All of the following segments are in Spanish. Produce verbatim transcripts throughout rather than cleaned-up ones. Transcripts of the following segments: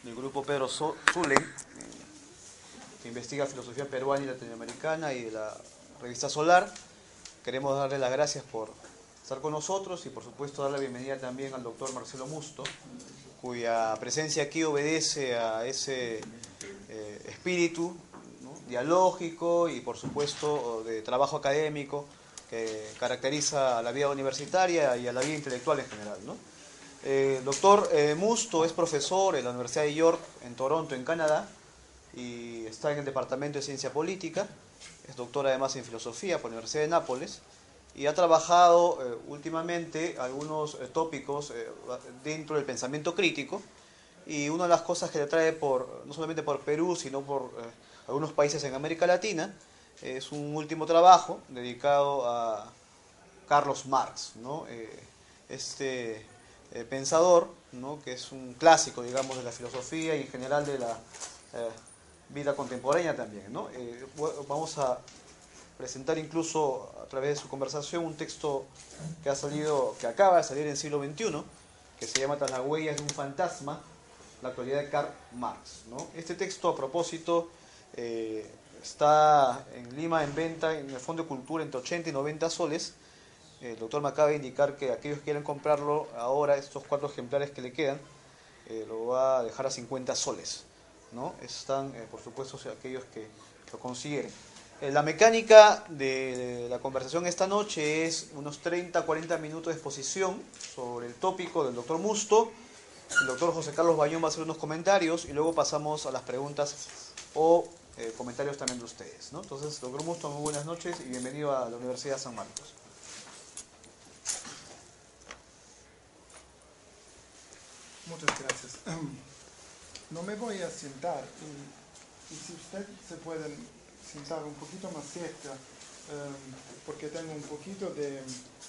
del grupo Pedro Zulen, que investiga filosofía peruana y latinoamericana, y de la revista Solar. Queremos darle las gracias por estar con nosotros y por supuesto dar la bienvenida también al doctor Marcelo Musto, cuya presencia aquí obedece a ese eh, espíritu, ¿no?, dialógico y por supuesto de trabajo académico que caracteriza a la vida universitaria y a la vida intelectual en general, ¿no? El doctor eh, Musto es profesor en la Universidad de York, en Toronto, en Canadá, y está en el Departamento de Ciencia Política. Es doctor además en Filosofía por la Universidad de Nápoles y ha trabajado eh, últimamente algunos eh, tópicos eh, dentro del pensamiento crítico, y una de las cosas que le trae por, no solamente por Perú, sino por eh, algunos países en América Latina, es un último trabajo dedicado a Carlos Marx, ¿no? Eh, este eh, pensador, ¿no?, que es un clásico, digamos, de la filosofía y en general de la eh, vida contemporánea también, ¿no? Eh, vamos a presentar incluso a través de su conversación un texto que ha salido, que acaba de salir en siglo veintiuno, que se llama Tras las huellas de un fantasma, la actualidad de Karl Marx, ¿no? Este texto, a propósito, eh, está en Lima en venta en el Fondo de Cultura entre ochenta y noventa soles. El doctor me acaba de indicar que aquellos que quieran comprarlo ahora, estos cuatro ejemplares que le quedan, eh, lo va a dejar a cincuenta soles, ¿no? Están, eh, por supuesto, aquellos que lo consiguen. Eh, la mecánica de, de la conversación esta noche es unos treinta a cuarenta minutos de exposición sobre el tópico del doctor Musto. El doctor José Carlos Bayón va a hacer unos comentarios y luego pasamos a las preguntas o eh, comentarios también de ustedes, ¿no? Entonces, doctor Musto, muy buenas noches y bienvenido a la Universidad de San Marcos. Muchas gracias. No me voy a sentar y, y si usted se pueden sentar un poquito más cerca, um, porque tengo un poquito de,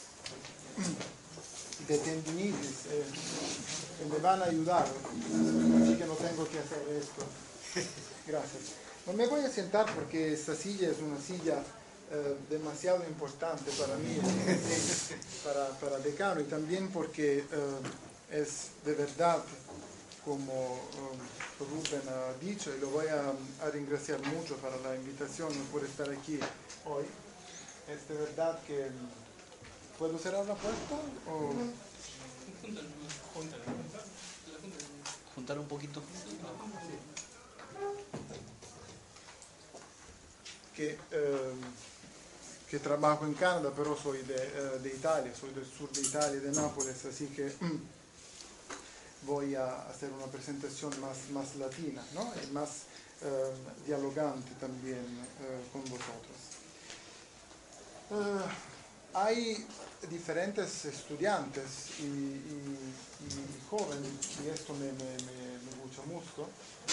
de tendinitis, eh, que me van a ayudar, así que no tengo que hacer esto. Gracias. No me voy a sentar porque esta silla es una silla eh, demasiado importante para mí, para, para decano, y también porque eh, es de verdad, como um, Rubén ha dicho, y lo voy a, a agradecer mucho para la invitación por estar aquí hoy. Es de verdad que... ¿Puedo cerrar la puerta? O... Juntar un poquito. Que, eh, que trabajo en Canadá, pero soy de, eh, de Italia, soy del sur de Italia, de Nápoles, así que voy a hacer una presentación más, más latina, ¿no? Y más eh, dialogante también eh, con vosotros. Eh, hay diferentes estudiantes y, y, y jóvenes, y esto me, me, me, me gusta mucho,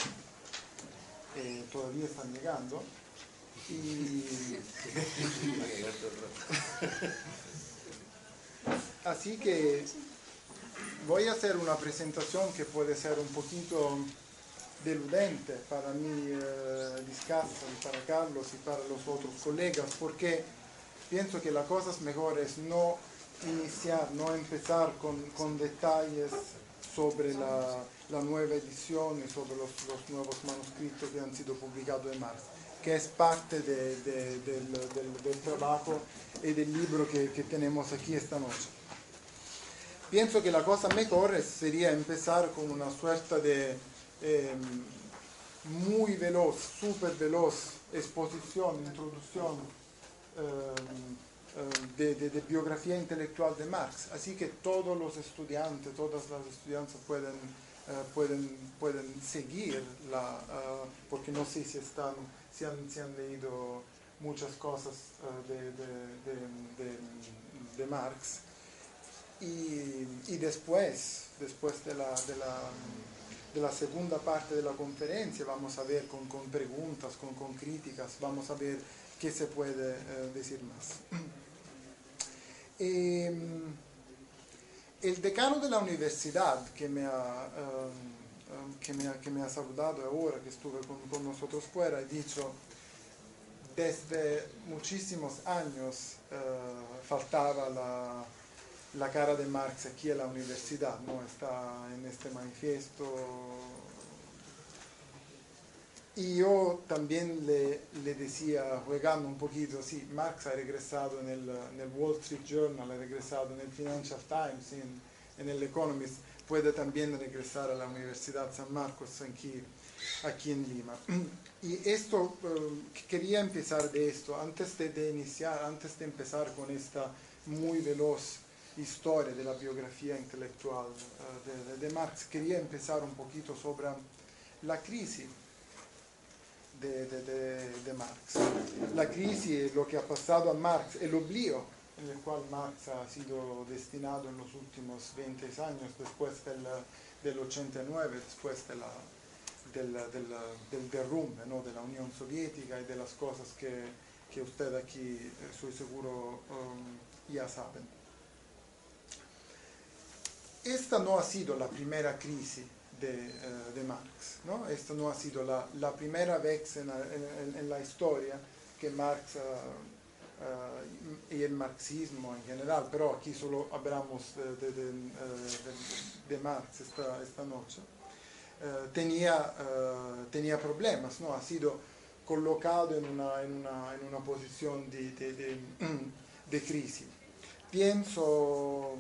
eh, todavía están llegando, y así que voy a hacer una presentación que puede ser un poquito deludente para mí, eh, Discassa, y para Carlos y para los otros colegas, porque pienso que la cosa es mejor es no iniciar, no empezar con, con detalles sobre la, la nueva edición y sobre los, los nuevos manuscritos que han sido publicados de Marx, que es parte de, de, del, del, del trabajo y del libro que, que tenemos aquí esta noche. Pienso que la cosa mejor es, sería empezar con una suerte de eh, muy veloz, súper veloz exposición, introducción eh, de, de, de biografía intelectual de Marx. Así que todos los estudiantes, todas las estudiantes pueden, eh, pueden, pueden seguir, la, uh, porque no sé si, están, si, han, si han leído muchas cosas uh, de, de, de, de, de Marx. Y, y después, después de la, de, la, de la segunda parte de la conferencia, vamos a ver con, con preguntas, con, con críticas, vamos a ver qué se puede eh, decir más. Eh, el decano de la universidad que me ha, um, que me ha, que me ha saludado ahora, que estuve con, con nosotros fuera, ha dicho, desde muchísimos años uh, faltaba la... la cara de Marx aquí en la universidad, ¿no? Está en este manifiesto y yo también le, le decía, jugando un poquito, sí, Marx ha regresado en el, en el Wall Street Journal, ha regresado en el Financial Times, en, en el Economist, puede también regresar a la Universidad San Marcos aquí, aquí en Lima. Y esto, eh, quería empezar de esto, antes de, de iniciar, antes de empezar con esta muy veloz historia de la biografía intelectual uh, de, de Marx, quería empezar un poquito sobre la crisis de, de, de, de Marx. La crisis, lo que ha pasado a Marx, el oblío en el cual Marx ha sido destinado en los últimos veinte años, después del, del ochenta y nueve, después de la, del, del, del derrumbe, ¿no?, de la Unión Soviética y de las cosas que, que usted aquí, estoy seguro, um, ya saben. Esta no ha sido la primera crisis de, uh, de Marx, ¿no? Esta no ha sido la, la primera vez en, en, en la historia que Marx uh, uh, y el marxismo en general, pero aquí solo hablamos de, de, de, de, de Marx esta, esta noche, uh, tenía, uh, tenía problemas, ¿no? Ha sido colocado en una, en una, en una posición de, de, de, de crisis. Pienso...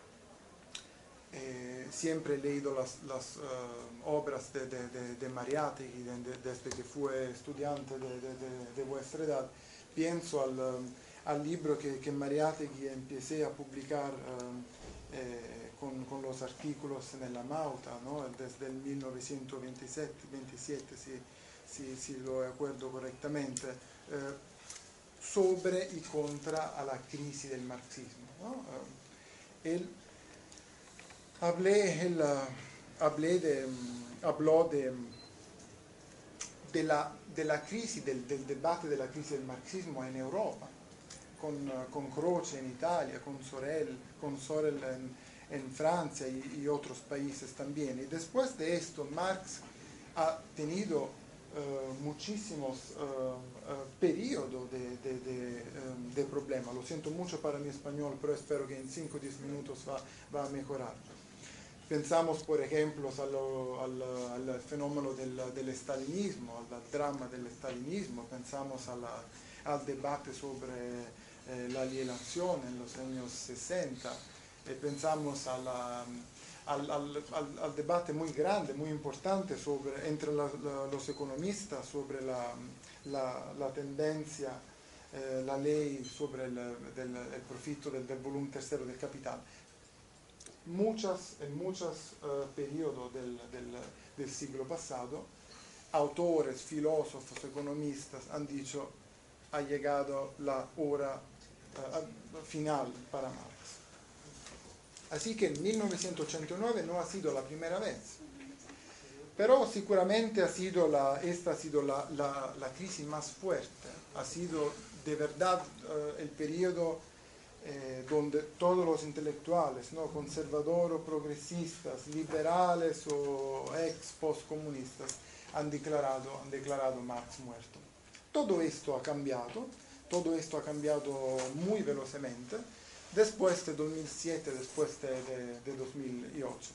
Eh, siempre he leído las, las uh, obras de, de, de, de Mariátegui de, de, desde que fue estudiante de, de, de, de vuestra edad. Pienso al, um, al libro que, que Mariátegui empecé a publicar um, eh, con, con los artículos en la Mauta, ¿no?, desde el mil novecientos veintisiete, si, si, si lo acuerdo correctamente, eh, sobre y contra a la crisis del marxismo, ¿no? Uh, él Hablé, el, uh, hablé de, um, habló de, de, la, de la crisis, del, del debate de la crisis del marxismo en Europa, con, uh, con Croce en Italia, con Sorel, con Sorel en, en Francia y, y otros países también. Y después de esto, Marx ha tenido uh, muchísimos uh, uh, periodos de, de, de, um, de problemas. Lo siento mucho para mi español, pero espero que en cinco o diez minutos va, va a mejorar. Pensamos, por ejemplo, al, al, al fenómeno del, del estalinismo, al drama del estalinismo, pensamos a la, al debate sobre eh, la alienación en los años sesenta, eh, pensamos a la, al, al, al, al debate muy grande, muy importante sobre, entre la, la, los economistas sobre la, la, la tendencia, eh, la ley sobre el, del, el profito del, del volumen tercero del capital. Muchas, en muchos uh, periodos del, del, del siglo pasado, autores, filósofos, economistas han dicho ha llegado la hora uh, final para Marx. Así que en mil novecientos ochenta y nueve no ha sido la primera vez, pero seguramente ha sido la, esta ha sido la, la, la crisis más fuerte, ha sido de verdad uh, el periodo Eh, donde todos los intelectuales, ¿no?, conservadores o progresistas, liberales o ex postcomunistas, han declarado, han declarado Marx muerto. Todo esto ha cambiado, todo esto ha cambiado muy velozmente después de dos mil siete, después de, de, de dos mil ocho.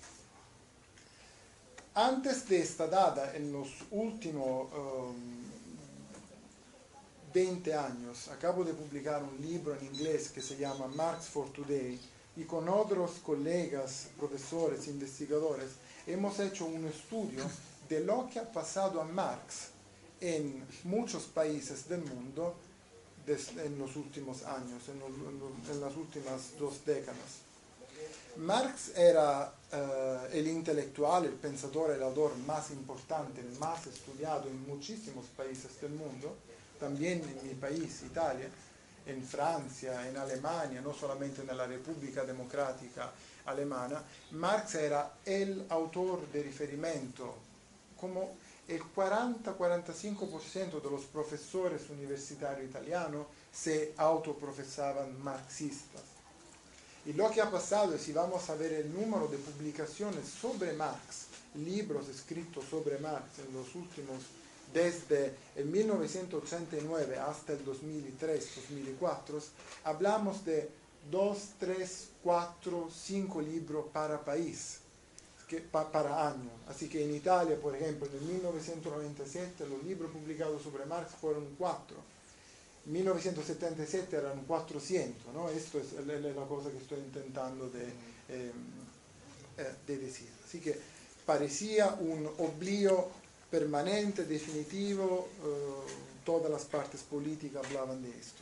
Antes de esta data, en los últimos um, veinte años, acabo de publicar un libro en inglés que se llama Marx for Today, y con otros colegas, profesores, investigadores, hemos hecho un estudio de lo que ha pasado a Marx en muchos países del mundo en los últimos años, en, los, en las últimas dos décadas. Marx era uh, el intelectual, el pensador, el autor más importante, el más estudiado en muchísimos países del mundo, también en mi país, Italia, en Francia, en Alemania, no solamente en la República Democrática Alemana. Marx era el autor de referimiento, como el cuarenta a cuarenta y cinco por ciento de los profesores universitarios italianos se autoprofesaban marxistas. Y lo que ha pasado es, si vamos a ver el número de publicaciones sobre Marx, libros escritos sobre Marx en los últimos, desde el mil novecientos ochenta y nueve hasta el dos mil tres, dos mil cuatro, hablamos de dos, tres, cuatro, cinco libros para país. que, pa, para año. Así que en Italia, por ejemplo, en mil novecientos noventa y siete los libros publicados sobre Marx fueron cuatro. En mil novecientos setenta y siete eran cuatrocientos, ¿no? Esto es, es la cosa que estoy intentando de, eh, de decir. Así que parecía un oblío permanente, definitivo, eh, todas las partes políticas hablaban de esto.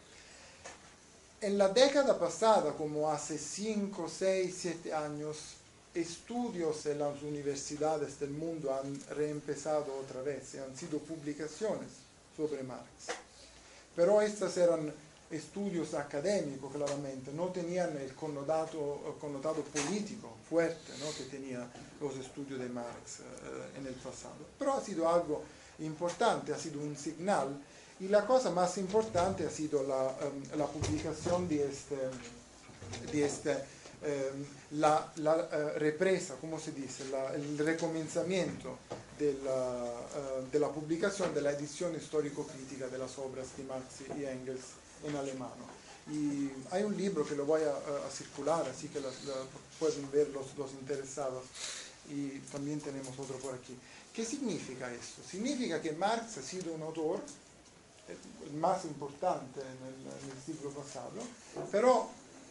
En la década pasada, como hace cinco, seis, siete años, estudios en las universidades del mundo han reempezado otra vez y han sido publicaciones sobre Marx. Pero estos eran estudios académicos, claramente, no tenían el connotato, el connotato político fuerte, ¿no?, que tenían los estudios de Marx eh, en el pasado. Pero ha sido algo importante, ha sido un señal, y la cosa más importante ha sido la, um, la publicación de este, de este um, la, la uh, represa, ¿cómo se dice?, la, el recomenzamiento de la, uh, de la publicación de la edición histórico-crítica de las obras de Marx y Engels en alemán. Y hay un libro que lo voy a, a circular, así que las, la, pueden ver los, los interesados, y también tenemos otro por aquí. ¿Qué significa esto? Significa que Marx ha sido un autor el más importante en el, en el siglo pasado, pero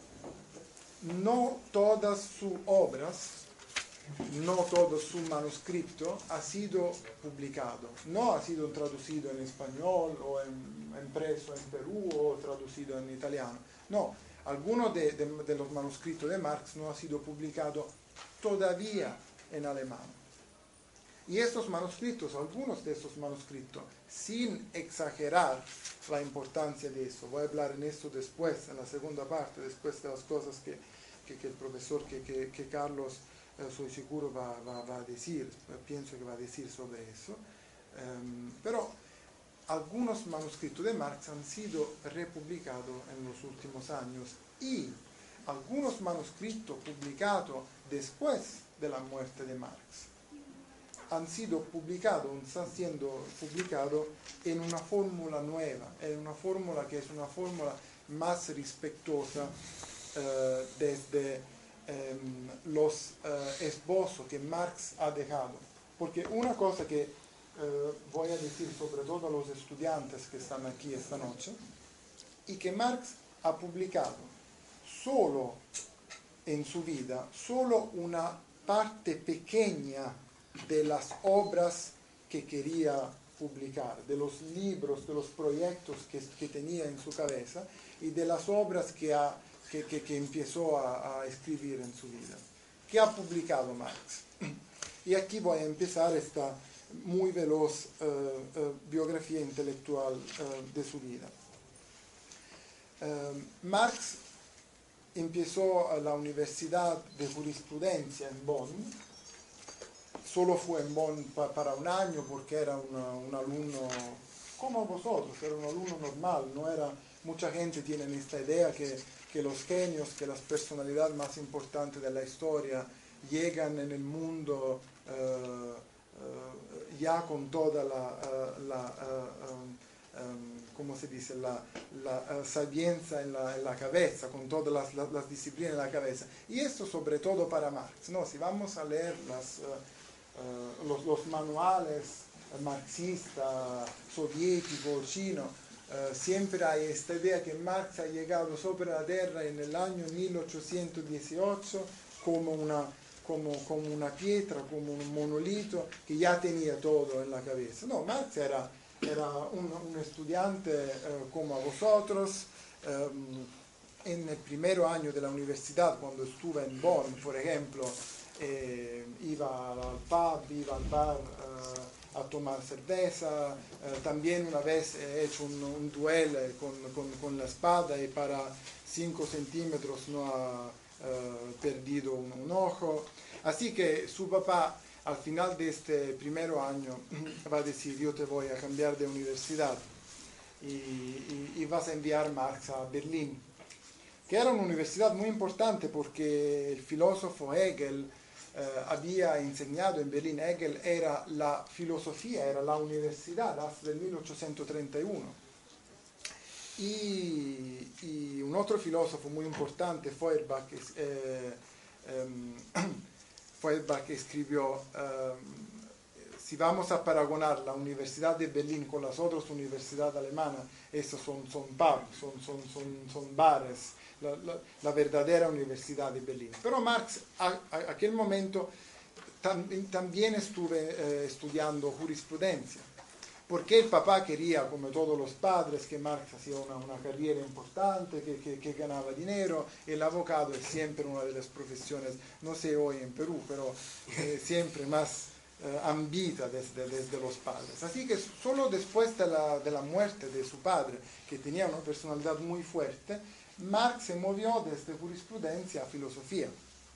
no todas sus obras, no todo su manuscrito ha sido publicado, no ha sido traducido en español o en, impreso en Perú o traducido en italiano. No, algunos de, de, de los manuscritos de Marx no ha sido publicado todavía en alemán. Y estos manuscritos, algunos de estos manuscritos, sin exagerar la importancia de eso, voy a hablar en esto después, en la segunda parte, después de las cosas que, que, que el profesor, que, que, que Carlos, eh, soy seguro, va, va, va a decir, pienso que va a decir sobre eso. Um, pero algunos manuscritos de Marx han sido republicados en los últimos años, y algunos manuscritos publicados después de la muerte de Marx han sido publicados, están siendo publicados en una fórmula nueva, en una fórmula que es una fórmula más respetuosa eh, desde eh, los eh, esbozos que Marx ha dejado. Porque una cosa que eh, voy a decir sobre todo a los estudiantes que están aquí esta noche, y que Marx ha publicado solo en su vida, solo una parte pequeña de las obras que quería publicar, de los libros, de los proyectos que, que tenía en su cabeza y de las obras que, ha, que, que, que empezó a, a escribir en su vida. ¿Qué ha publicado Marx? Y aquí voy a empezar esta muy veloz uh, uh, biografía intelectual uh, de su vida. Uh, Marx empezó a la Universidad de Jurisprudencia en Bonn. Solo fue en Bonn pa, para un año porque era una, un alumno como vosotros, era un alumno normal, no era, mucha gente tiene esta idea que, que los genios, que las personalidades más importantes de la historia llegan en el mundo uh, uh, ya con toda la, uh, la uh, um, um, ¿cómo se dice?, la, la uh, sabienza en la, en la cabeza, con todas las, las, las disciplinas en la cabeza. Y esto sobre todo para Marx, ¿no? Si vamos a leer las... Uh, Uh, los, los manuales marxistas, soviéticos, chinos, uh, siempre hay esta idea que Marx ha llegado sobre la Tierra en el año mil ochocientos dieciocho como una, como, como una piedra, como un monolito que ya tenía todo en la cabeza. No, Marx era, era un, un estudiante uh, como vosotros. Um, en el primer año de la universidad, cuando estuve en Bonn, por ejemplo, Eh, iba al pub, iba al bar uh, a tomar cerveza, uh, también una vez he hecho un, un duelo con, con, con la espada y para cinco centímetros no ha uh, perdido un, un ojo. Así que su papá al final de este primer año va a decir: yo te voy a cambiar de universidad y, y, y vas a enviar Marx a Berlín, que era una universidad muy importante porque el filósofo Hegel Uh, había enseñado en Berlín. Hegel era la filosofía, era la universidad hasta el mil ochocientos treinta y uno. Y, y un otro filósofo muy importante, Feuerbach, eh, um, fue el que escribió, um, si vamos a paragonar la Universidad de Berlín con las otras universidades alemanas, esas son, son pubs, son, son, son, son bares, la, la, la verdadera Universidad de Berlín. Pero Marx, a, a aquel momento, tam, también estuve eh, estudiando jurisprudencia, porque el papá quería, como todos los padres, que Marx hacía una, una carrera importante, que, que, que ganaba dinero. El abogado es siempre una de las profesiones, no sé hoy en Perú, pero eh, siempre más eh, ambita desde, desde los padres. Así que solo después de la, de la muerte de su padre, que tenía una personalidad muy fuerte, Marx se movió desde jurisprudencia a filosofía.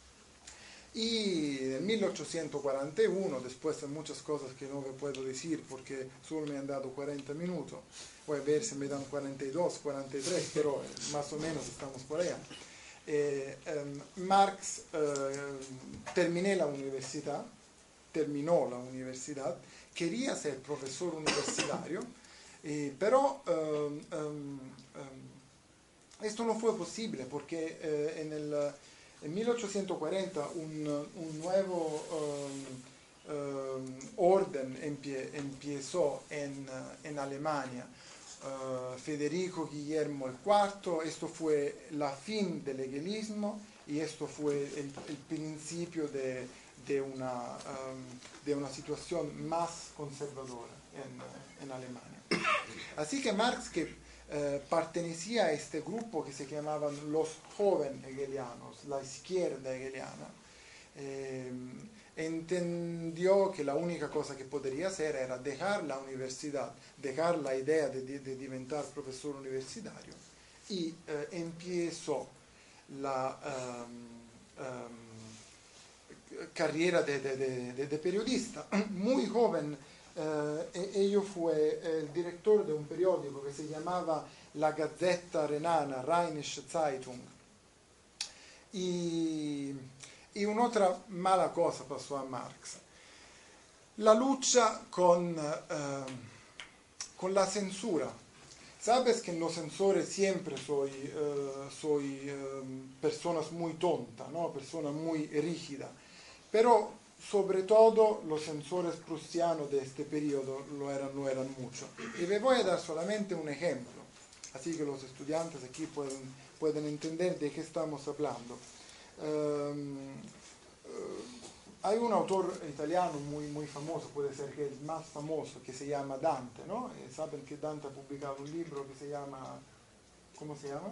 Y en mil ochocientos cuarenta y uno, después de muchas cosas que no me puedo decir porque solo me han dado cuarenta minutos, voy a ver si me dan cuarenta y dos, cuarenta y tres, pero más o menos estamos por allá. Eh, eh, Marx eh, terminé la universidad, terminó la universidad, quería ser profesor universitario, eh, pero eh, eh, eh, esto no fue posible porque eh, en el... En mil ochocientos cuarenta un, un nuevo um, um, orden empie, empezó en, en Alemania, uh, Federico Guillermo el cuarto. Esto fue la fin del hegelismo y esto fue el, el principio de, de, una, um, de una situación más conservadora en, en Alemania. Así que Marx, que Eh, pertenecía a este grupo que se llamaban los jóvenes hegelianos, la izquierda hegeliana, eh, entendió que la única cosa que podría hacer era dejar la universidad, dejar la idea de, de, de diventar profesor universitario, y eh, empezó la um, um, carrera de, de, de, de periodista, muy joven. Eh, ello fue el director de un periódico que se llamaba la Gazzetta Renana, Rheinische Zeitung. Y, y una otra mala cosa pasó a Marx. La lucha con, eh, con la censura. Sabes que en los censores siempre soy, eh, soy eh, personas muy tontas, ¿no? Personas muy rígidas. Pero sobre todo los censores prusianos de este periodo lo eran, lo eran mucho. Y les voy a dar solamente un ejemplo, así que los estudiantes aquí pueden, pueden entender de qué estamos hablando. Um, uh, hay un autor italiano muy, muy famoso, puede ser que el más famoso, que se llama Dante, ¿no? Eh, Saben que Dante ha publicado un libro que se llama, ¿cómo se llama?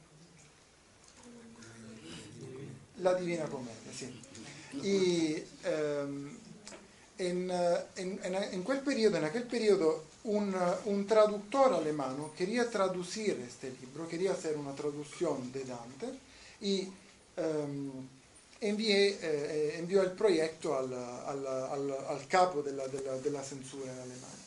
La Divina Comedia, sí. Y um, en, en, en, quel periodo, en aquel periodo un, un traductor alemán quería traducir este libro, quería hacer una traducción de Dante y um, envié, eh, envió el proyecto al, al, al, al capo de la, de, la, de la censura en Alemania.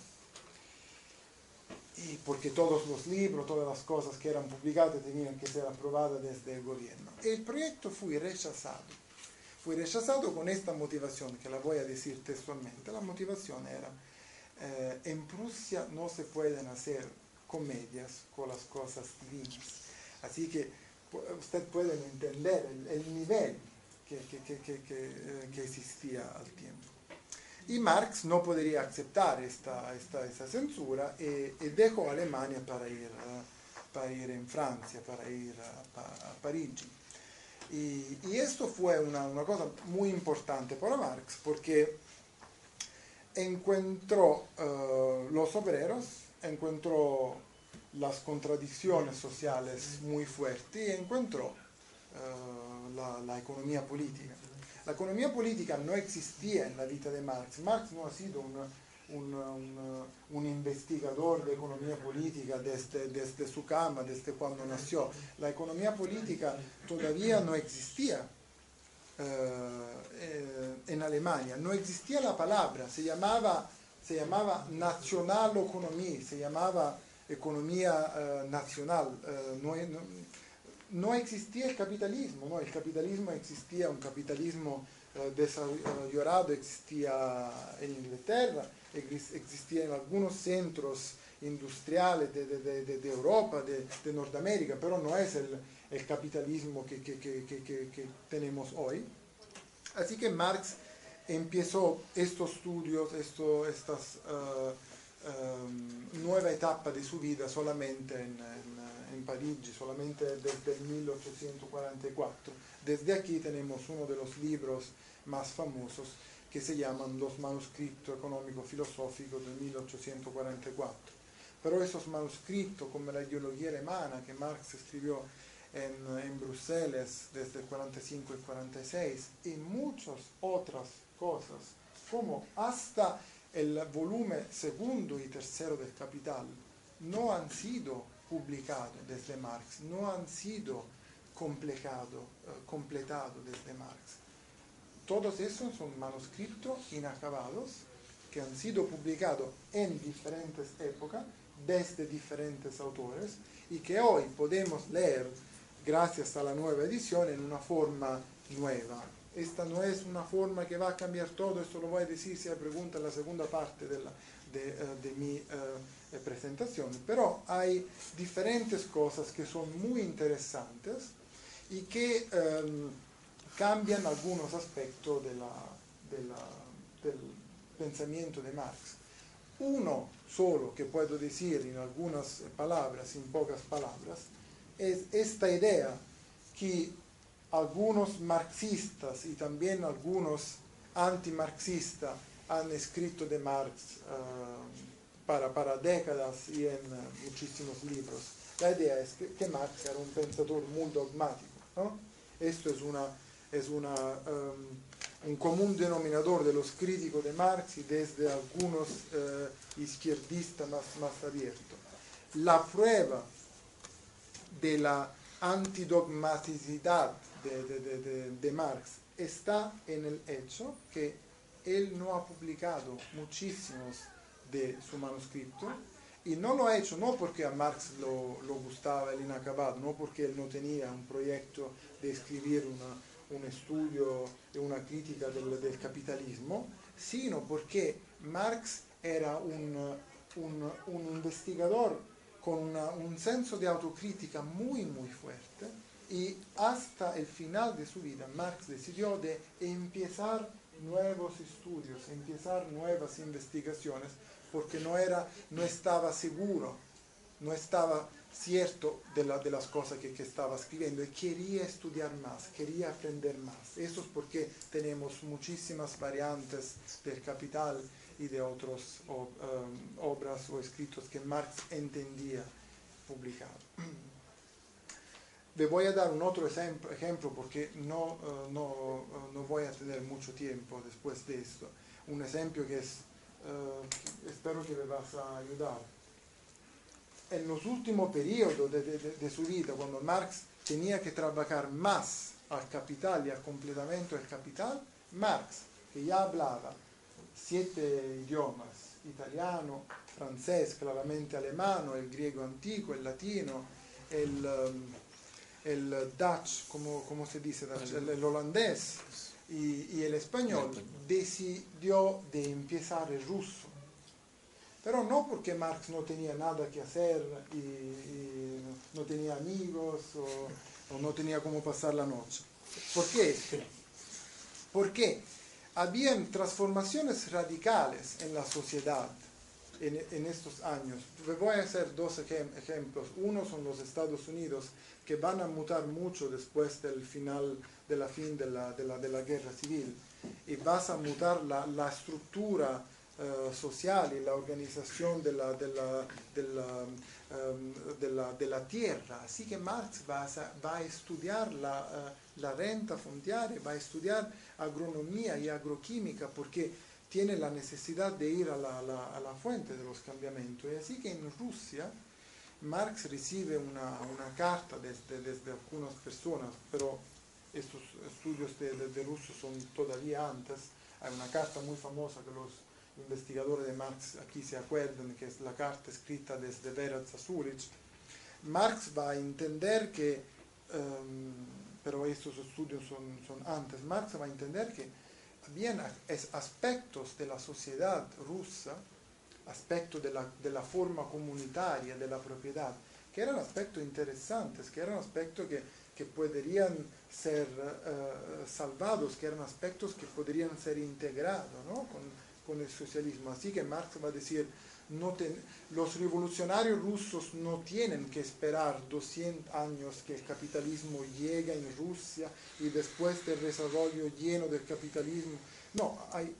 Y porque todos los libros, todas las cosas que eran publicadas tenían que ser aprobadas desde el gobierno. El proyecto fue rechazado. Fue rechazado con esta motivación, que la voy a decir textualmente. La motivación era, eh, en Prusia no se pueden hacer comedias con las cosas divinas. Así que usted puede entender el, el nivel que, que, que, que, que, que existía al tiempo. Y Marx no podría aceptar esta, esta, esta censura y, y dejó Alemania para ir, uh, para ir en Francia, para ir a, a, a Parigi. Y, y esto fue una, una cosa muy importante para Marx porque encontró uh, los obreros, encontró las contradicciones sociales muy fuertes y encontró uh, la, la economía política. La economía política no existía en la vida de Marx. Marx no ha sido un, un, un, un investigador de economía política desde, desde su cama, desde cuando nació. La economía política todavía no existía uh, eh, en Alemania. No existía la palabra, se llamaba, se llamaba Nationaleconomie, se llamaba economía uh, nacional. Uh, no, no, No existía el capitalismo, ¿no? El capitalismo existía, un capitalismo eh, desarrollado existía en Inglaterra, existía en algunos centros industriales de, de, de, de Europa, de, de Norteamérica, pero no es el, el capitalismo que, que, que, que, que tenemos hoy. Así que Marx empezó estos estudios, esto, estas uh, um, nueva etapa de su vida solamente en, en, en París, solamente desde mil ochocientos cuarenta y cuatro. Desde aquí tenemos uno de los libros más famosos que se llaman Los manuscritos económico-filosóficos de mil ochocientos cuarenta y cuatro. Pero esos manuscritos, como la ideología alemana que Marx escribió en, en Bruselas desde el cuarenta y cinco y cuarenta y seis, y muchas otras cosas, como hasta el volumen segundo y tercero del Capital, no han sido publicados desde Marx, no han sido completados uh, completado desde Marx. Todos esos son manuscritos inacabados que han sido publicados en diferentes épocas, desde diferentes autores, y que hoy podemos leer gracias a la nueva edición en una forma nueva. Esta no es una forma que va a cambiar todo, esto lo voy a decir si hay preguntas en la segunda parte de, la, de, uh, de mi uh, presentación, pero hay diferentes cosas que son muy interesantes y que um, cambian algunos aspectos de la, de la, del pensamiento de Marx. Uno solo que puedo decir en algunas palabras, en pocas palabras, es esta idea que algunos marxistas y también algunos antimarxistas han escrito de Marx uh, para, para décadas y en uh, muchísimos libros. La idea es que, que Marx era un pensador muy dogmático, ¿no? Esto es, una, es una, um, un común denominador de los críticos de Marx y desde algunos uh, izquierdistas más, más abiertos. La prueba de la antidogmaticidad de, de, de, de, de Marx está en el hecho que él no ha publicado muchísimos de su manuscrito, y no lo ha hecho no porque a Marx lo, lo gustaba el inacabado, no porque él no tenía un proyecto de escribir una, un estudio, una crítica del, del capitalismo, sino porque Marx era un, un, un investigador con una, un senso de autocrítica muy muy fuerte, y hasta el final de su vida Marx decidió de empezar nuevos estudios, empezar nuevas investigaciones, porque no, era, no estaba seguro, no estaba cierto de, la, de las cosas que, que estaba escribiendo, y quería estudiar más, quería aprender más. Eso es porque tenemos muchísimas variantes del Capital y de otras um, obras o escritos que Marx entendía publicar. Le voy a dar un otro ejemplo porque no, uh, no, uh, no voy a tener mucho tiempo después de esto. Un ejemplo que es, uh, espero que me vas a ayudar. En los últimos periodos de, de, de su vida, cuando Marx tenía que trabajar más al capital y al completamiento del capital, Marx, que ya hablaba siete idiomas, italiano, francés, claramente alemán, el griego antiguo, el latino, el... Um, el Dutch, como, como se dice, Dutch, el, el holandés y, y el español, decidió de empezar el ruso. Pero no porque Marx no tenía nada que hacer y, y no tenía amigos o, o no tenía cómo pasar la noche. ¿Por qué? Porque habían transformaciones radicales en la sociedad en, en estos años. Voy a hacer dos ejemplos. Uno son los Estados Unidos, que van a mutar mucho después del final, de la fin de la, de la, de la guerra civil, y vas a mutar la, la estructura uh, social y la organización de la, de la, de la, um, de la, de la tierra. Así que Marx va a, va a estudiar la, uh, la renta fondiaria, va a estudiar agronomía y agroquímica, porque tiene la necesidad de ir a la, la, a la fuente de los cambiamientos. Y así que en Rusia Marx recibe una, una carta desde, desde algunas personas, pero estos estudios de, de, de ruso son todavía antes. Hay una carta muy famosa que los investigadores de Marx aquí se acuerdan, que es la carta escrita desde Veraz a Zurich. Marx va a entender que, um, pero estos estudios son, son antes, Marx va a entender que habían aspectos de la sociedad rusa, aspectos de la, de la forma comunitaria de la propiedad, que eran aspectos interesantes, que eran aspectos que que podrían ser uh, salvados, que eran aspectos que podrían ser integrados, ¿no? con, con el socialismo. Así que Marx va a decir, no ten, los revolucionarios rusos no tienen que esperar doscientos años que el capitalismo llegue en Rusia y después del desarrollo lleno del capitalismo. No, hay,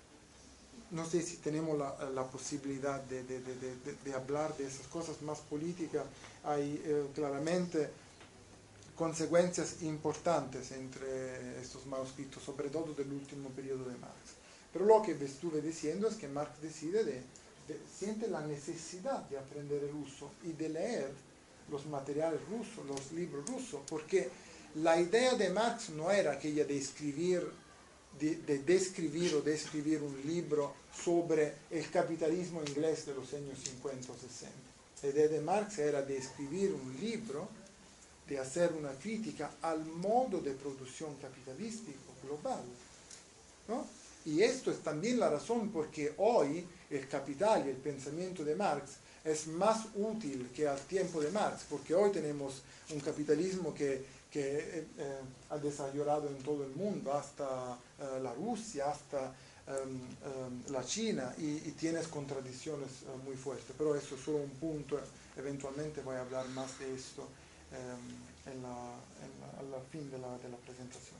no sé si tenemos la, la posibilidad de, de, de, de, de hablar de esas cosas más políticas. Hay eh, claramente consecuencias importantes entre estos manuscritos, sobre todo del último periodo de Marx. Pero lo que estuve diciendo es que Marx decide de, de, siente la necesidad de aprender el ruso y de leer los materiales rusos, los libros rusos, porque la idea de Marx no era aquella de escribir, de, de describir o de escribir un libro sobre el capitalismo inglés de los años cincuenta o sesenta. La idea de Marx era de escribir un libro, de hacer una crítica al modo de producción capitalístico global, ¿no? Y esto es también la razón por qué hoy el capital y el pensamiento de Marx es más útil que al tiempo de Marx, porque hoy tenemos un capitalismo que, que eh, ha desarrollado en todo el mundo, hasta eh, la Rusia, hasta um, um, la China, y, y tienes contradicciones uh, muy fuertes. Pero eso es solo un punto, eventualmente voy a hablar más de esto um, en la, en la, al fin de la, de la presentación.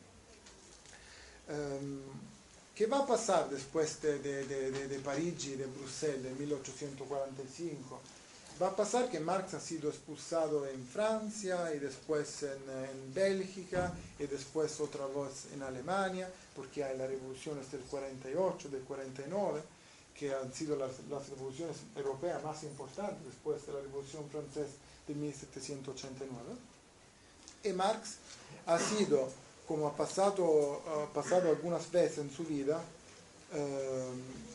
Um, ¿Qué va a pasar después de, de, de, de, de París y de Bruselas en mil ochocientos cuarenta y cinco? Va a pasar que Marx ha sido expulsado en Francia y después en, en Bélgica y después otra vez en Alemania, porque hay las revoluciones del cuarenta y ocho, del cuarenta y nueve, que han sido las, las revoluciones europeas más importantes después de la Revolución Francesa de mil setecientos ochenta y nueve. Y Marx ha sido, como ha pasado, ha pasado algunas veces en su vida, eh,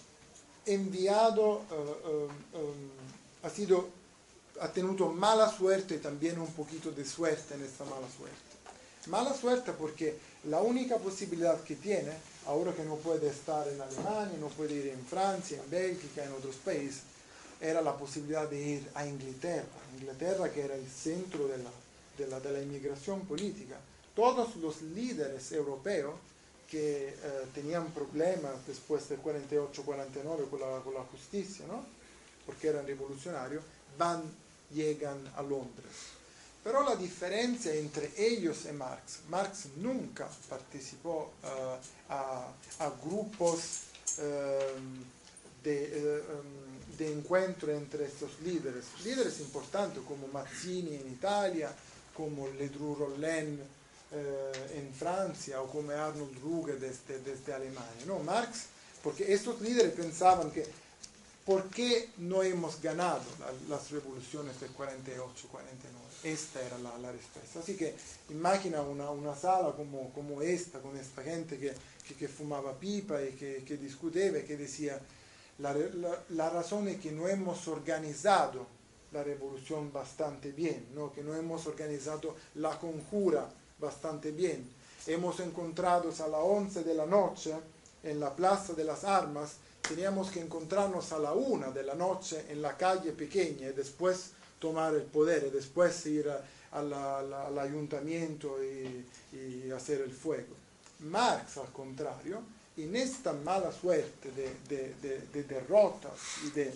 enviado, eh, eh, ha sido, ha tenido mala suerte y también un poquito de suerte en esta mala suerte. Mala suerte porque la única posibilidad que tiene, ahora que no puede estar en Alemania, no puede ir en Francia, en Bélgica, en otros países, era la posibilidad de ir a Inglaterra, Inglaterra que era el centro de la, de la, de la inmigración política. Todos los líderes europeos que eh, tenían problemas después del cuarenta y ocho cuarenta y nueve con la, con la justicia, ¿no? Porque eran revolucionarios, van, llegan a Londres. Pero la diferencia entre ellos y Marx, Marx nunca participó uh, a, a grupos um, de, um, de encuentro entre estos líderes. Líderes importantes como Mazzini en Italia, como Ledru-Rollin uh, en Francia o como Arnold Ruge desde, desde Alemania. No, Marx, porque estos líderes pensaban que ¿por qué no hemos ganado la, las revoluciones del cuarenta y ocho cuarenta y nueve? Esta era la, la respuesta. Así que imagina una, una sala como, como esta, con esta gente que, que, que fumaba pipa y que, que discutía y que decía, la, la, la razón es que no hemos organizado la revolución bastante bien, ¿no? Que no hemos organizado la conjura bastante bien. Hemos encontrado a las once de la noche en la Plaza de las Armas, teníamos que encontrarnos a la una de la noche en la calle pequeña y después tomar el poder y después ir a, a la, la, al ayuntamiento y, y hacer el fuego. Marx, al contrario, en esta mala suerte de, de, de, de derrotas y de,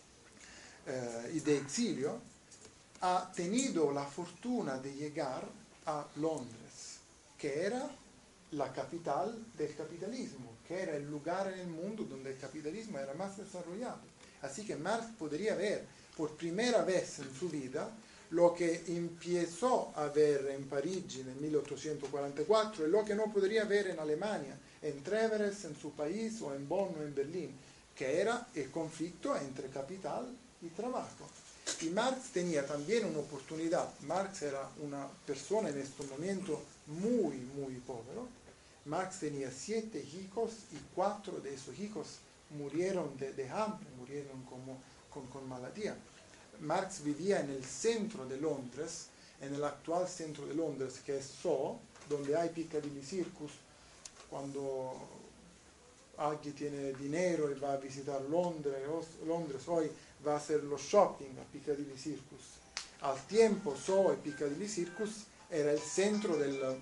eh, y de exilio, ha tenido la fortuna de llegar a Londres, que era la capital del capitalismo, que era el lugar en el mundo donde el capitalismo era más desarrollado. Así que Marx podría ver por primera vez en su vida lo que empezó a ver en París en mil ochocientos cuarenta y cuatro y lo que no podría ver en Alemania, en Treveres, en su país, o en Bonn o en Berlín, que era el conflicto entre capital y trabajo. Y Marx tenía también una oportunidad. Marx era una persona en este momento muy, muy pobre. Marx tenía siete hijos y cuatro de esos hijos murieron de, de hambre, murieron como, con, con maladía. Marx vivía en el centro de Londres, en el actual centro de Londres, que es Soho, donde hay Piccadilly Circus. Cuando alguien tiene dinero y va a visitar Londres, Londres hoy va a hacer los shopping a Piccadilly Circus. Al tiempo, Soho y Piccadilly Circus era el centro del,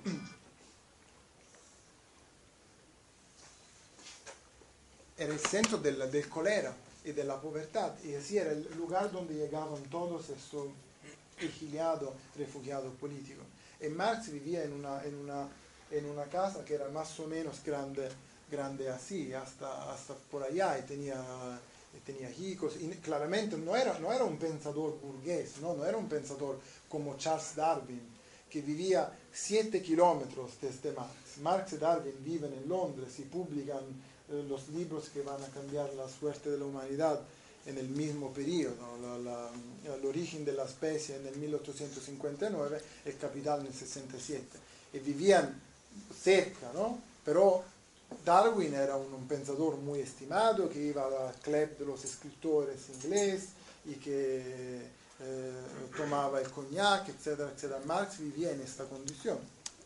era el centro del, del cólera y de la pobreza, y así era el lugar donde llegaban todos estos exiliados, refugiados políticos. Y Marx vivía en una, en una, en una casa que era más o menos grande, grande así, hasta, hasta por allá, y tenía, y tenía hijos, y claramente no era, no era un pensador burgués, ¿no? No era un pensador como Charles Darwin, que vivía siete kilómetros desde Marx. Marx y Darwin viven en Londres y publican eh, los libros que van a cambiar la suerte de la humanidad en el mismo periodo, la, la, el origen de la especie en el mil ochocientos cincuenta y nueve, el Capital en el sesenta y siete. Y vivían cerca, ¿no? Pero Darwin era un, un pensador muy estimado, que iba al club de los escritores ingleses y que eh, tomaba el coñac, etcétera, etcétera. Marx vivía en esta condición.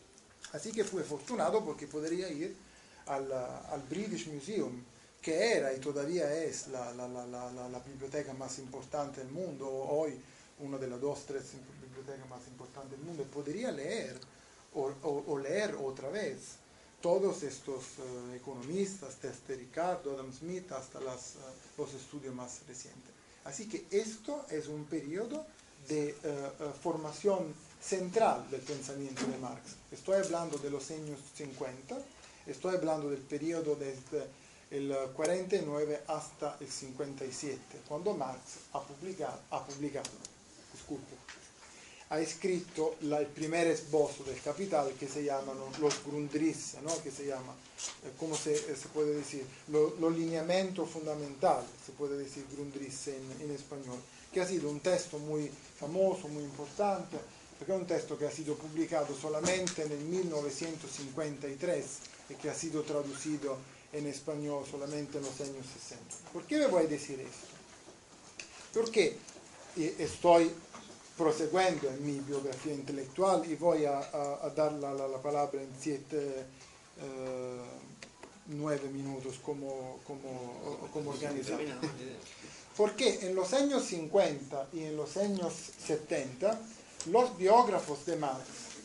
Así que fue afortunado porque podría ir al, al British Museum, que era y todavía es la, la, la, la, la biblioteca más importante del mundo, hoy una de las dos, tres bibliotecas más importantes del mundo, podría leer o, o, o leer otra vez todos estos uh, economistas, desde Ricardo, Adam Smith, hasta las, uh, los estudios más recientes. Así que esto es un periodo de uh, uh, formación central del pensamiento de Marx. Estoy hablando de los años cincuenta, estoy hablando del periodo desde el cuarenta y nueve hasta el cincuenta y siete, cuando Marx ha publicado, ha publicado disculpe, ha escrito la, el primer esbozo del Capital, que se llaman los Grundrisse, ¿no? Que se llama, eh, ¿cómo se, eh, se puede decir? Lo, lo lineamiento fundamental, se puede decir Grundrisse en, en español, que ha sido un texto muy famoso, muy importante, porque es un texto que ha sido publicado solamente en el mil novecientos cincuenta y tres y que ha sido traducido en español solamente en los años sesenta. ¿Por qué me voy a decir esto? Porque estoy proseguendo en mi biografía intelectual y voy a, a, a dar la, la, la palabra en siete, eh, nueve minutos como, como, como organizado. Porque en los años cincuenta y en los años setenta, los biógrafos de Marx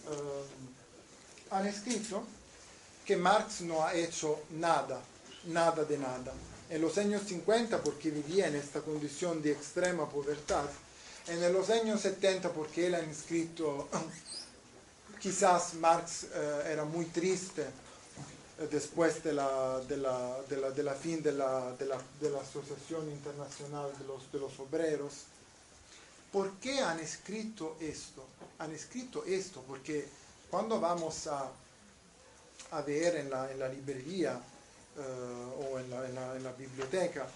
eh, han escrito que Marx no ha hecho nada, nada de nada. En los años cincuenta porque vivía en esta condición de extrema pobreza, en los años setenta porque él ha escrito, quizás Marx eh, era muy triste eh, después de la, de la, de la, de la fin de la, de, la, de la Asociación Internacional de los, de los Obreros. ¿Por qué han escrito esto? Han escrito esto porque cuando vamos a a ver en la, en la librería uh, o en la, en, la, en la biblioteca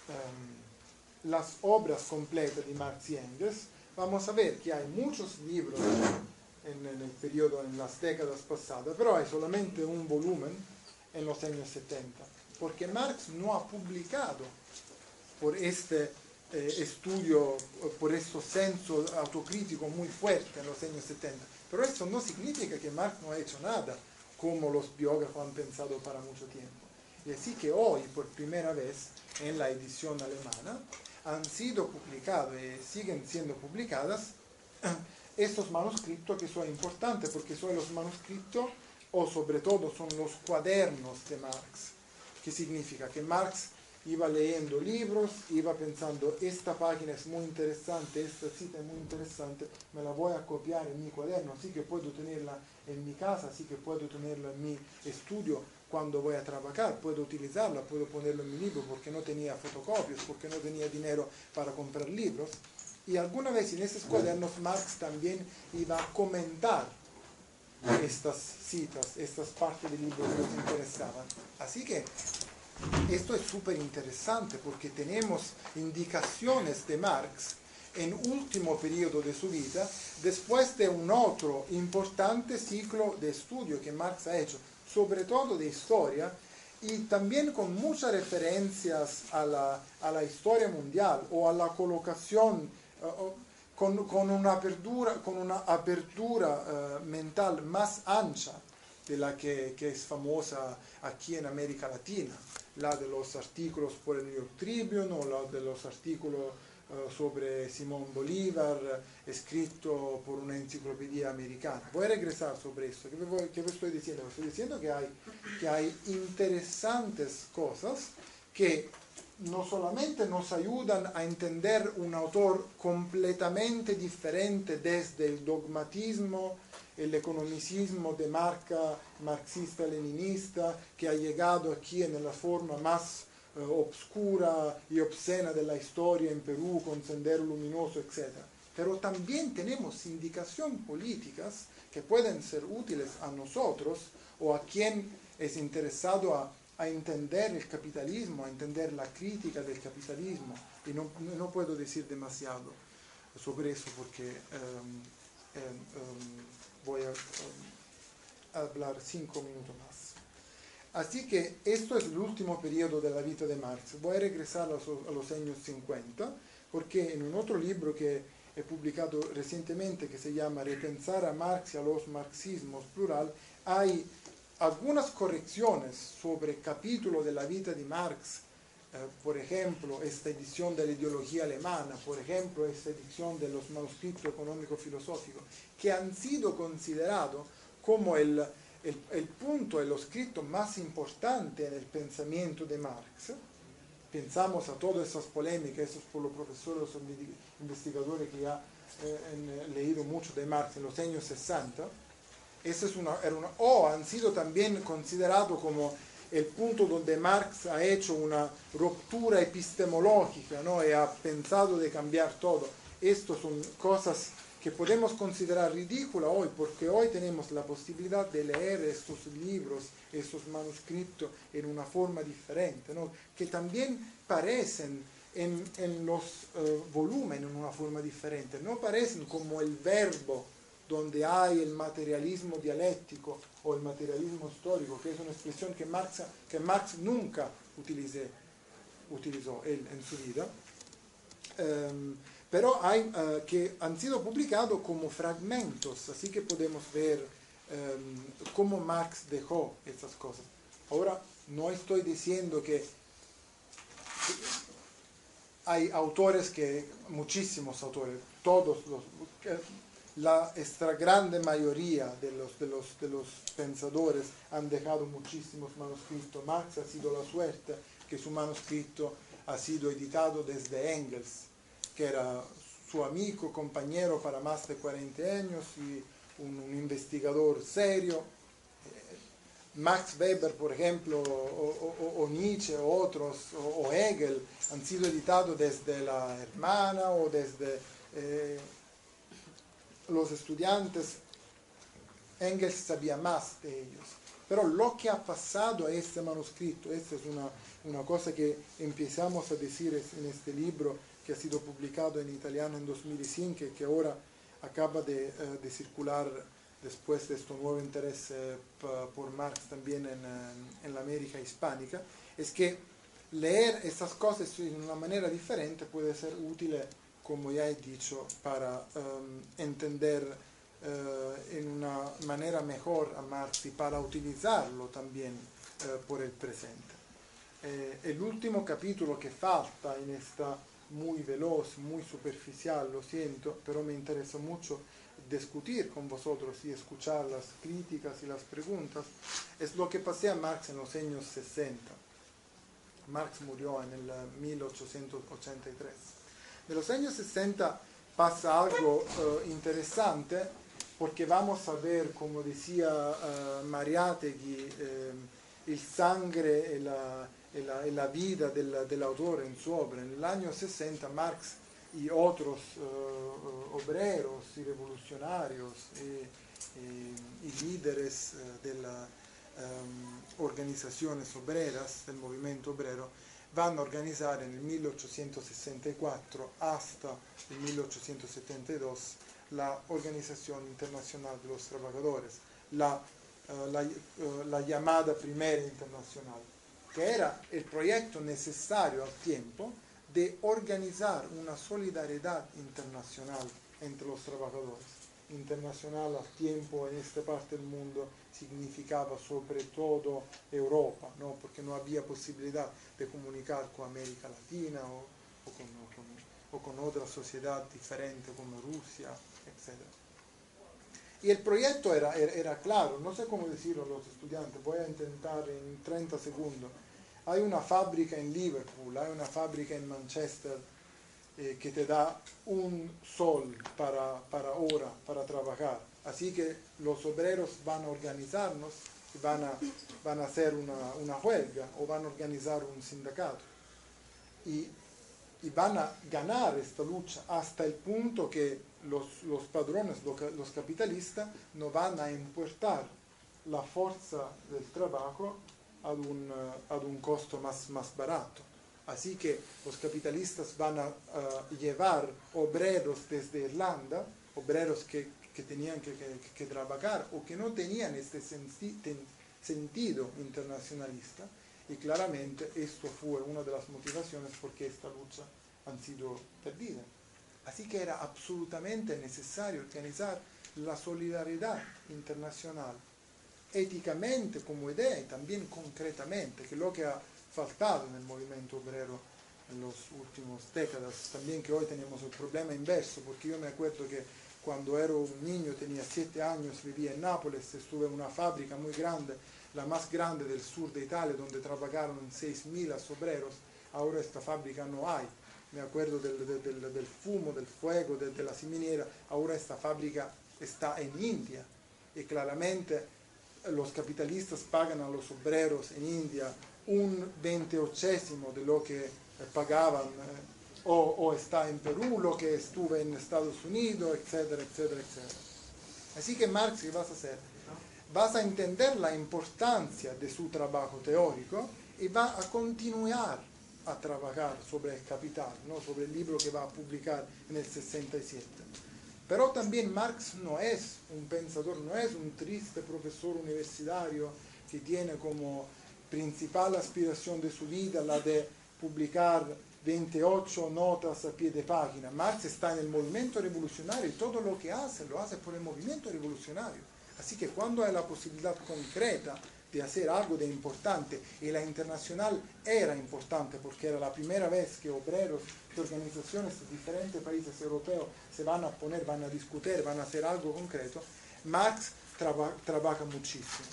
um, las obras completas de Marx y Engels, vamos a ver que hay muchos libros en, en el periodo, en las décadas pasadas, pero hay solamente un volumen en los años setenta, porque Marx no ha publicado por este eh, estudio, por este senso autocrítico muy fuerte en los años setenta, pero eso no significa que Marx no ha hecho nada, como los biógrafos han pensado para mucho tiempo. Y así que hoy, por primera vez, en la edición alemana, han sido publicados y siguen siendo publicadas estos manuscritos que son importantes, porque son los manuscritos, o sobre todo son los cuadernos de Marx. ¿Qué significa? Que Marx iba leyendo libros, iba pensando, esta página es muy interesante, esta cita es muy interesante, me la voy a copiar en mi cuaderno, así que puedo tenerla en mi casa, así que puedo tenerla en mi estudio cuando voy a trabajar, puedo utilizarla, puedo ponerlo en mi libro porque no tenía fotocopias, porque no tenía dinero para comprar libros. Y alguna vez en esos cuadernos Marx también iba a comentar estas citas, estas partes del libro que nos interesaban. Así que esto es súper interesante porque tenemos indicaciones de Marx en último periodo de su vida, después de un otro importante ciclo de estudio que Marx ha hecho, sobre todo de historia, y también con muchas referencias a la, a la historia mundial o a la colocación, uh, con, con una apertura, con una apertura uh, mental más ancha de la que, que es famosa aquí en América Latina, la de los artículos por el New York Tribune o la de los artículos uh, sobre Simón Bolívar, escrito por una enciclopedia americana. Voy a regresar sobre esto. ¿Qué me, qué me estoy diciendo? Estoy diciendo que hay, que hay interesantes cosas que no solamente nos ayudan a entender un autor completamente diferente desde el dogmatismo, el economicismo de marca marxista-leninista que ha llegado aquí en la forma más eh, obscura y obscena de la historia en Perú con Sendero Luminoso, etcétera. Pero también tenemos indicaciones políticas que pueden ser útiles a nosotros o a quien es interesado a a entender el capitalismo, a entender la crítica del capitalismo. Y no, no puedo decir demasiado sobre eso porque um, um, voy a um, hablar cinco minutos más. Así que esto es el último periodo de la vida de Marx. Voy a regresar a los, a los años cincuenta, porque en un otro libro que he publicado recientemente, que se llama Repensar a Marx y a los marxismos plural, hay algunas correcciones sobre el capítulo de la vida de Marx, eh, por ejemplo, esta edición de la ideología alemana, por ejemplo, esta edición de los manuscritos económico-filosóficos, que han sido considerados como el, el, el punto, el escrito más importante en el pensamiento de Marx. Pensamos a todas esas polémicas, esos por los profesores, los investigadores que ya eh, han leído mucho de Marx en los años sesenta. Esa es una, era una, o han sido también considerados como el punto donde Marx ha hecho una ruptura epistemológica, ¿no? Y ha pensado de cambiar todo. Estas son cosas que podemos considerar ridículas hoy, porque hoy tenemos la posibilidad de leer estos libros, estos manuscritos en una forma diferente, ¿no? Que también parecen en, en los uh, volúmenes en una forma diferente, no parecen como el verbo donde hay el materialismo dialéctico o el materialismo histórico, que es una expresión que Marx, que Marx nunca utilicé, utilizó él en su vida, um, pero hay uh, que han sido publicados como fragmentos, así que podemos ver um, cómo Marx dejó estas cosas. Ahora, no estoy diciendo que hay autores que, muchísimos autores, todos los... Que, la extra grande mayoría de los, de, los, de los pensadores han dejado muchísimos manuscritos. Marx ha sido la suerte que su manuscrito ha sido editado desde Engels, que era su amigo, compañero para más de cuarenta años y un, un investigador serio. Max Weber, por ejemplo, o, o, o Nietzsche, o otros, o, o Hegel, han sido editados desde la hermana o desde... Eh, los estudiantes. Engels sabía más de ellos. Pero lo que ha pasado a este manuscrito, esta es una, una cosa que empezamos a decir en este libro que ha sido publicado en italiano en dos mil cinco y que ahora acaba de, uh, de circular después de este nuevo interés uh, por Marx también en, uh, en la América hispánica, es que leer estas cosas de una manera diferente puede ser útil, como ya he dicho, para um, entender uh, en una manera mejor a Marx y para utilizarlo también uh, por el presente. Eh, el último capítulo que falta en esta muy veloz, muy superficial, lo siento, pero me interesa mucho discutir con vosotros y escuchar las críticas y las preguntas, es lo que pasé a Marx en los años sesenta. Marx murió en el mil ochocientos ochenta y tres. De los años sesenta pasa algo uh, interesante, porque vamos a ver, como decía uh, Mariátegui, eh, el sangre y la, y la, y la vida del, del autor en su obra. En el año sesenta Marx y otros uh, obreros y revolucionarios y, y, y líderes uh, de las um, organizaciones obreras, del movimiento obrero, van a organizar en el mil ochocientos sesenta y cuatro hasta el mil ochocientos setenta y dos la Organización Internacional de los Trabajadores, la, uh, la, uh, la llamada Primera Internacional, que era el proyecto necesario al tiempo de organizar una solidaridad internacional entre los trabajadores. Internacional al tiempo en esta parte del mundo significaba sobre todo Europa, ¿no? Porque no había posibilidad de comunicar con América Latina o, o con, o con, o con otra sociedad diferente como Rusia, etcétera. Y el proyecto era, era, era claro, no sé cómo decirlo a los estudiantes, voy a intentar en treinta segundos. Hay una fábrica en Liverpool, hay una fábrica en Manchester eh, que te da un sol para, para hora para trabajar. Así que los obreros van a organizarnos y van a, van a hacer una, una huelga o van a organizar un sindicato. Y, y van a ganar esta lucha hasta el punto que los, los padrones, los capitalistas, no van a importar la fuerza del trabajo ad un, uh, ad un costo más, más barato. Así que los capitalistas van a uh, llevar obreros desde Irlanda, obreros que, que tenían que, que, que trabajar o que no tenían este senti ten, sentido internacionalista, y claramente esto fue una de las motivaciones por qué esta lucha han sido perdidas. Así que era absolutamente necesario organizar la solidaridad internacional, éticamente como idea y también concretamente, que es lo que ha faltado en el movimiento obrero en las últimas décadas. También que hoy tenemos el problema inverso, porque yo me acuerdo que cuando era un niño, tenía siete años, vivía en Nápoles, estuve en una fábrica muy grande, la más grande del sur de Italia, donde trabajaron seis mil obreros. Ahora esta fábrica no hay. Me acuerdo del, del, del fumo, del fuego, de, de la chimenea. Ahora esta fábrica está en India. Y claramente los capitalistas pagan a los obreros en India un veintiochésimo de lo que pagaban, eh, o, o está en Perú, lo que estuve en Estados Unidos, etcétera, etcétera, etcétera. Así que Marx, ¿qué vas a hacer? Vas a entender la importancia de su trabajo teórico y va a continuar a trabajar sobre el capital, ¿no? Sobre el libro que va a publicar en el sesenta y siete. Pero también Marx no es un pensador, no es un triste profesor universitario que tiene como principal aspiración de su vida la de publicar veintiocho notas a pie de página. Marx está en el movimiento revolucionario y todo lo que hace lo hace por el movimiento revolucionario. Así que cuando hay la posibilidad concreta de hacer algo de importante, y la internacional era importante porque era la primera vez que obreros de organizaciones de diferentes países europeos se van a poner, van a discutir, van a hacer algo concreto, Marx traba, trabaja muchísimo.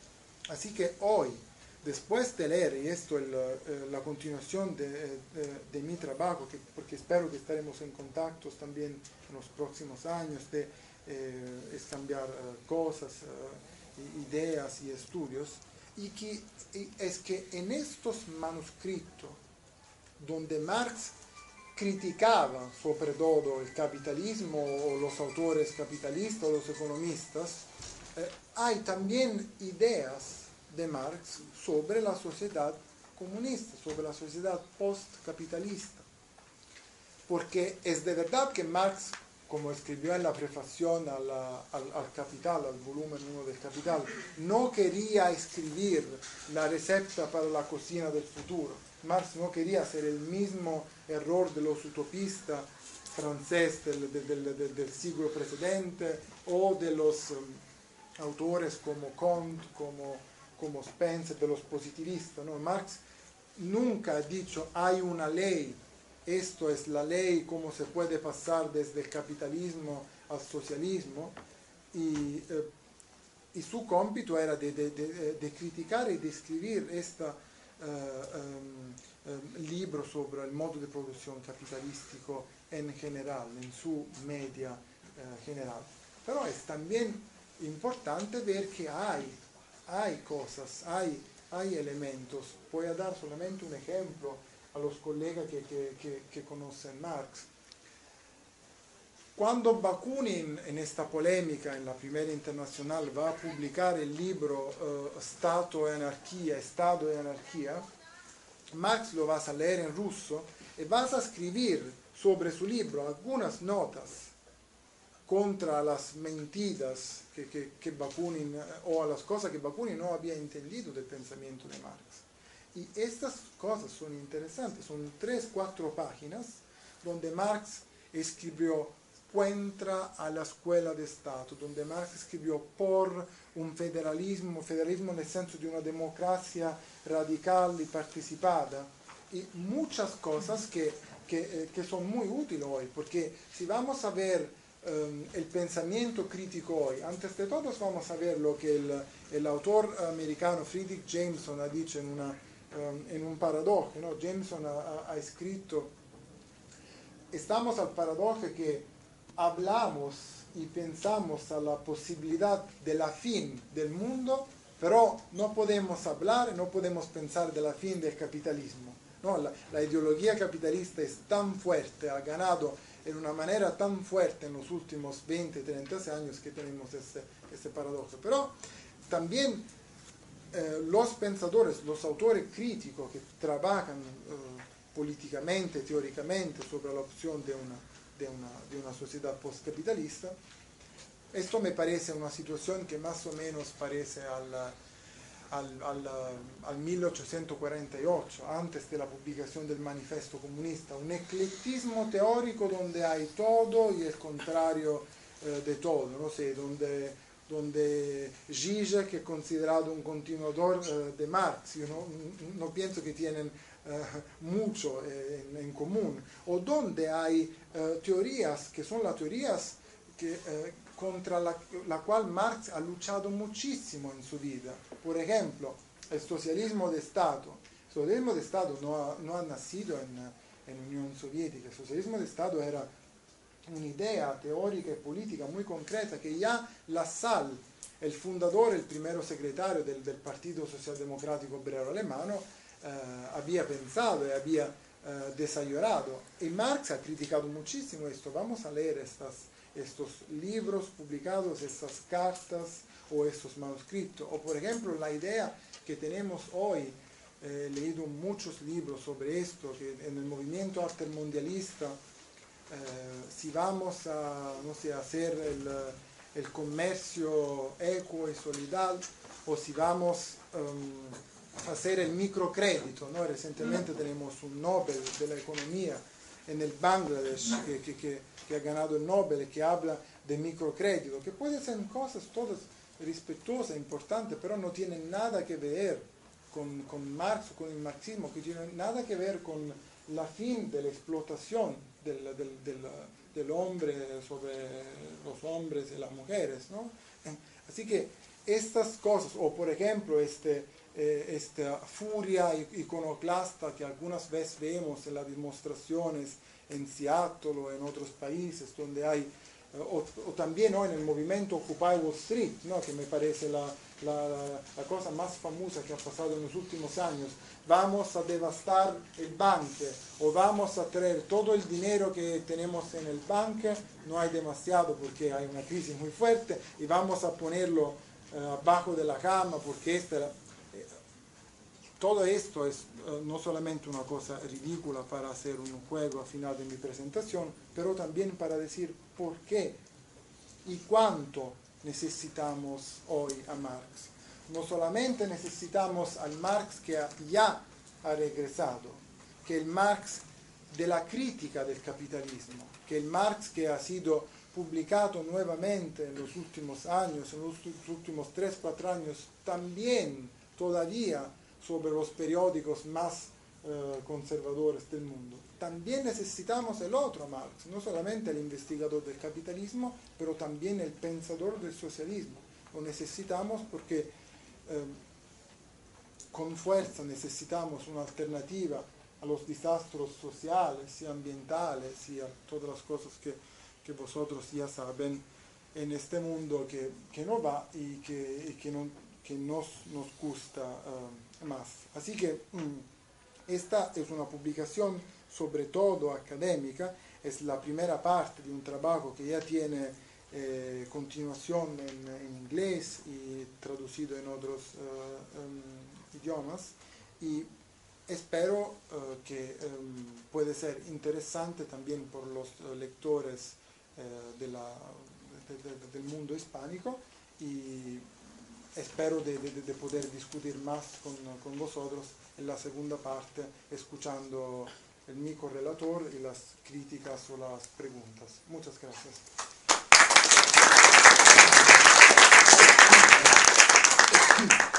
Así que hoy, después de leer, y esto es la, la continuación de, de, de mi trabajo, que, porque espero que estaremos en contacto también en los próximos años, de eh, es cambiar uh, cosas, uh, ideas y estudios, y que y es que en estos manuscritos, donde Marx criticaba sobre todo el capitalismo o los autores capitalistas o los economistas, eh, hay también ideas de Marx sobre la sociedad comunista, sobre la sociedad postcapitalista. Porque es de verdad que Marx, como escribió en la prefación a la, al, al Capital, al volumen uno del Capital, no quería escribir la receta para la cocina del futuro. Marx no quería hacer el mismo error de los utopistas franceses del, del, del, del siglo precedente o de los um, autores como Comte, como, como Spencer, de los positivistas, ¿no? Marx nunca ha dicho hay una ley, esto es la ley, cómo se puede pasar desde el capitalismo al socialismo, y, eh, y su cómpito era de, de, de, de criticar y de escribir este uh, um, um, libro sobre el modo de producción capitalístico en general, en su media uh, general. Pero es también importante ver que hay, hay cosas, hay, hay elementos. Voy a dar solamente un ejemplo a los colegas que, que, que, que conocen Marx. Cuando Bakunin, en esta polémica, en la primera internacional, va a publicar el libro uh, Stato e Anarquía, Estado y Anarquía, Marx lo vas a leer en ruso y vas a escribir sobre su libro algunas notas contra las mentiras que, que, que Bakunin, o a las cosas que Bakunin no había entendido del pensamiento de Marx. Y estas cosas son interesantes, son tres, cuatro páginas donde Marx escribió contra a la escuela de Estado, donde Marx escribió por un federalismo, federalismo en el senso de una democracia radical y participada, y muchas cosas que que, eh, que son muy útiles hoy, porque si vamos a ver um, el pensamiento crítico hoy, antes de todo vamos a ver lo que el, el autor americano Friedrich Jameson ha dicho en, una, um, en un paradojo, ¿no? Jameson ha, ha escrito, estamos al paradojo que hablamos y pensamos a la posibilidad de la fin del mundo, pero no podemos hablar, no podemos pensar de la fin del capitalismo. No, la, la ideología capitalista es tan fuerte, ha ganado en una manera tan fuerte en los últimos veinte, treinta años que tenemos este, este paradojo. Pero también eh, los pensadores, los autores críticos que trabajan eh, políticamente, teóricamente sobre la opción de una, de una, de una sociedad postcapitalista, esto me parece una situación que más o menos parece al, al, al, al mil ochocientos cuarenta y ocho, antes de la publicación del Manifiesto Comunista, un eclectismo teórico donde hay todo y el contrario eh, de todo, no sé, donde, donde Zizek es considerado un continuador eh, de Marx. Yo no, no pienso que tienen eh, mucho eh, en, en común, o donde hay eh, teorías que son las teorías que, eh, contra la, la cual Marx ha luchado muchísimo en su vida. Por ejemplo, el socialismo de Estado. El socialismo de Estado no ha, no ha nacido en, en Unión Soviética. El socialismo de Estado era una idea teórica y política muy concreta que ya Lassalle, el fundador, el primero secretario del, del Partido Socialdemocrático Obrero Alemano, eh, había pensado y había eh, desarrollado. Y Marx ha criticado muchísimo esto. Vamos a leer estas estos libros publicados, estas cartas o estos manuscritos. O por ejemplo la idea que tenemos hoy, eh, he leído muchos libros sobre esto, que en el movimiento altermundialista, eh, si vamos a, no sé, a hacer el, el comercio equo y solidario, o si vamos um, a hacer el microcrédito, ¿no? Recientemente tenemos un Nobel de la economía en el Bangladesh que, que, que, que ha ganado el Nobel, que habla de microcrédito, que pueden ser cosas todas respetuosas, importantes, pero no tienen nada que ver con, con Marx o con el marxismo, que tienen nada que ver con la fin de la explotación del, del, del, del hombre sobre los hombres y las mujeres, ¿no? Así que estas cosas, o por ejemplo este, eh, esta furia iconoclasta que algunas veces vemos en las demostraciones en Seattle o en otros países donde hay, eh, o, o también ¿no? en el movimiento Occupy Wall Street, ¿no? Que me parece la, la, la cosa más famosa que ha pasado en los últimos años. Vamos a devastar el banco, o vamos a traer todo el dinero que tenemos en el banco, no hay demasiado porque hay una crisis muy fuerte, y vamos a ponerlo eh, abajo de la cama porque esta era, eh, todo esto es uh, no solamente una cosa ridícula para hacer un juego al final de mi presentación, pero también para decir por qué y cuánto necesitamos hoy a Marx. No solamente necesitamos al Marx que ya ha regresado, que el Marx de la crítica del capitalismo, que el Marx que ha sido publicado nuevamente en los últimos años, en los últimos tres, cuatro años, también todavía sobre los periódicos más eh, conservadores del mundo. También necesitamos el otro Marx, no solamente el investigador del capitalismo, pero también el pensador del socialismo. Lo necesitamos porque eh, con fuerza necesitamos una alternativa a los desastres sociales y ambientales y a todas las cosas que, que vosotros ya saben en este mundo que, que no va y que, y que, no, que nos, nos gusta uh, más. Así que um, esta es una publicación sobre todo académica, es la primera parte de un trabajo que ya tiene eh, continuación en, en inglés y traducido en otros uh, um, idiomas, y espero uh, que um, puede ser interesante también por los uh, lectores uh, de la, de, de, del mundo hispánico, y espero de, de, de poder discutir más con, con vosotros en la segunda parte, escuchando el mi correlator y las críticas o las preguntas. Muchas gracias.